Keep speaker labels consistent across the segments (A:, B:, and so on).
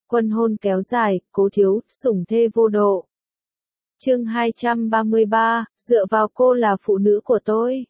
A: Quân hôn kéo dài, Cố Thiếu, sủng thê vô độ. Chương 233, dựa vào cô là phụ nữ của tôi.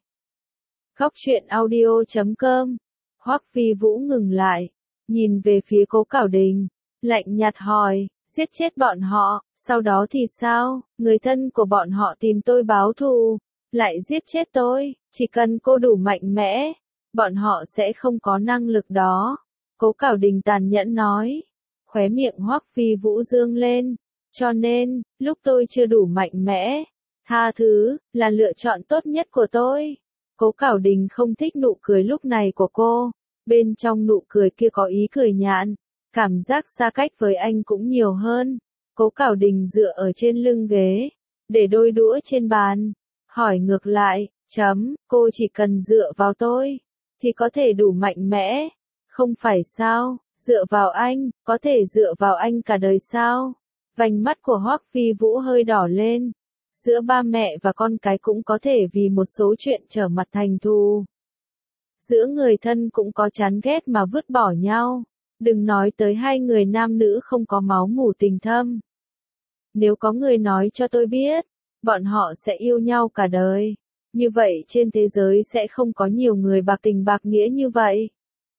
A: Góc truyện audio.com. Hoắc Phi Vũ ngừng lại, nhìn về phía Cố Cảo Đình, lạnh nhạt hỏi, giết chết bọn họ, sau đó thì sao? Người thân của bọn họ tìm tôi báo thù, lại giết chết tôi, chỉ cần cô đủ mạnh mẽ, bọn họ sẽ không có năng lực đó. Cố Cảo Đình tàn nhẫn nói, khóe miệng Hoắc Phi Vũ dương lên, cho nên, lúc tôi chưa đủ mạnh mẽ, tha thứ, là lựa chọn tốt nhất của tôi. Cố Cảo Đình không thích nụ cười lúc này của cô, bên trong nụ cười kia có ý cười nhạt, cảm giác xa cách với anh cũng nhiều hơn. Cố Cảo Đình dựa ở trên lưng ghế, để đôi đũa trên bàn, hỏi ngược lại, cô chỉ cần dựa vào tôi, thì có thể đủ mạnh mẽ, không phải sao, dựa vào anh, có thể dựa vào anh cả đời sao? Vành mắt của Hoắc Phi Vũ hơi đỏ lên, giữa ba mẹ và con cái cũng có thể vì một số chuyện trở mặt thành thù. Giữa người thân cũng có chán ghét mà vứt bỏ nhau, đừng nói tới hai người nam nữ không có máu mủ tình thâm. Nếu có người nói cho tôi biết, bọn họ sẽ yêu nhau cả đời, như vậy trên thế giới sẽ không có nhiều người bạc tình bạc nghĩa như vậy.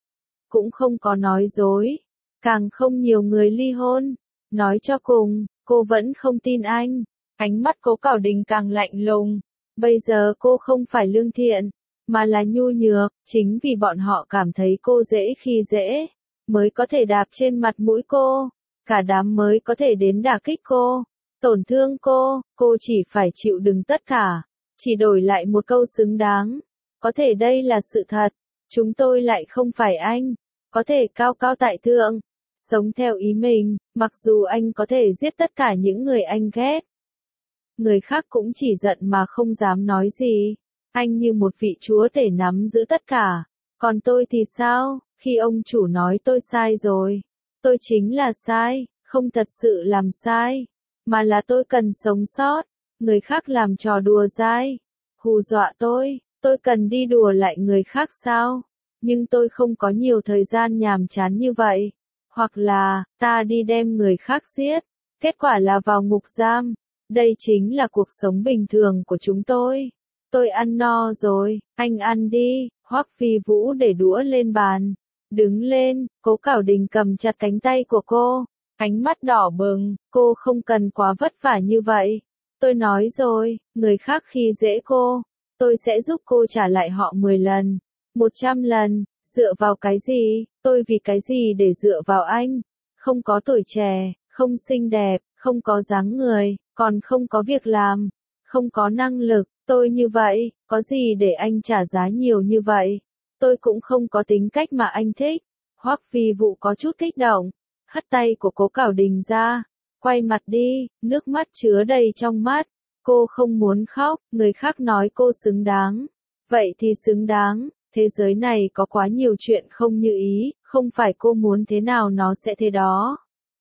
A: Cũng không có nói dối, càng không nhiều người ly hôn. Nói cho cùng, cô vẫn không tin anh. Ánh mắt Cố Cảo Đình càng lạnh lùng. Bây giờ cô không phải lương thiện, mà là nhu nhược, chính vì bọn họ cảm thấy cô dễ khi dễ, mới có thể đạp trên mặt mũi cô, cả đám mới có thể đến đả kích cô, tổn thương cô chỉ phải chịu đựng tất cả, chỉ đổi lại một câu xứng đáng. Có thể đây là sự thật, chúng tôi lại không phải anh, có thể cao cao tại thượng, sống theo ý mình, mặc dù anh có thể giết tất cả những người anh ghét. Người khác cũng chỉ giận mà không dám nói gì. Anh như một vị chúa tể nắm giữ tất cả. Còn tôi thì sao? Khi ông chủ nói tôi sai rồi, tôi chính là sai, không thật sự làm sai, mà là tôi cần sống sót. Người khác làm trò đùa dai, hù dọa tôi cần đi đùa lại người khác sao? Nhưng tôi không có nhiều thời gian nhàm chán như vậy. Hoặc là, ta đi đem người khác giết, kết quả là vào ngục giam. Đây chính là cuộc sống bình thường của chúng tôi. Tôi ăn no rồi, anh ăn đi. Hoắc Phi Vũ để đũa lên bàn, đứng lên. Cố Cảo Đình cầm chặt cánh tay của cô, ánh mắt đỏ bừng, cô không cần quá vất vả như vậy. Tôi nói rồi, người khác khi dễ cô, tôi sẽ giúp cô trả lại họ 10 lần, 100 lần. Dựa vào cái gì? Tôi vì cái gì để dựa vào anh? Không có tuổi trẻ, không xinh đẹp, không có dáng người, còn không có việc làm, không có năng lực, tôi như vậy, có gì để anh trả giá nhiều như vậy? Tôi cũng không có tính cách mà anh thích. Hoắc Phi Vũ có chút kích động, hất tay của Cố Cảo Đình ra, quay mặt đi, nước mắt chứa đầy trong mắt. Cô không muốn khóc, người khác nói cô xứng đáng. Vậy thì xứng đáng. Thế giới này có quá nhiều chuyện không như ý, không phải cô muốn thế nào nó sẽ thế đó.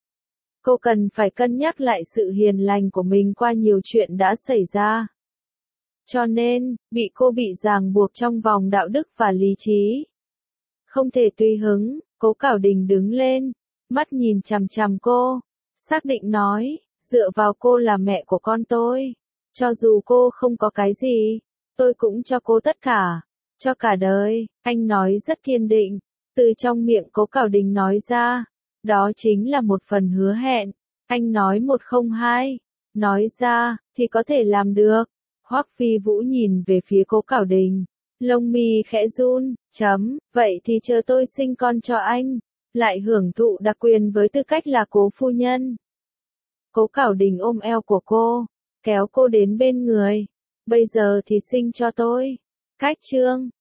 A: Cô cần phải cân nhắc lại sự hiền lành của mình qua nhiều chuyện đã xảy ra. Cho nên, cô bị ràng buộc trong vòng đạo đức và lý trí. Không thể tùy hứng. Cố Cảo Đình đứng lên, mắt nhìn chằm chằm cô, xác định nói, dựa vào cô là mẹ của con tôi. Cho dù cô không có cái gì, tôi cũng cho cô tất cả. Cho cả đời, anh nói rất kiên định, từ trong miệng Cố Cảo Đình nói ra, đó chính là một phần hứa hẹn. Anh nói 102, nói ra, thì có thể làm được. Hoắc Phi Vũ nhìn về phía Cố Cảo Đình, lông mi khẽ run, vậy thì chờ tôi sinh con cho anh, lại hưởng thụ đặc quyền với tư cách là cố phu nhân. Cố Cảo Đình ôm eo của cô, kéo cô đến bên người, bây giờ thì sinh cho tôi. Cách chương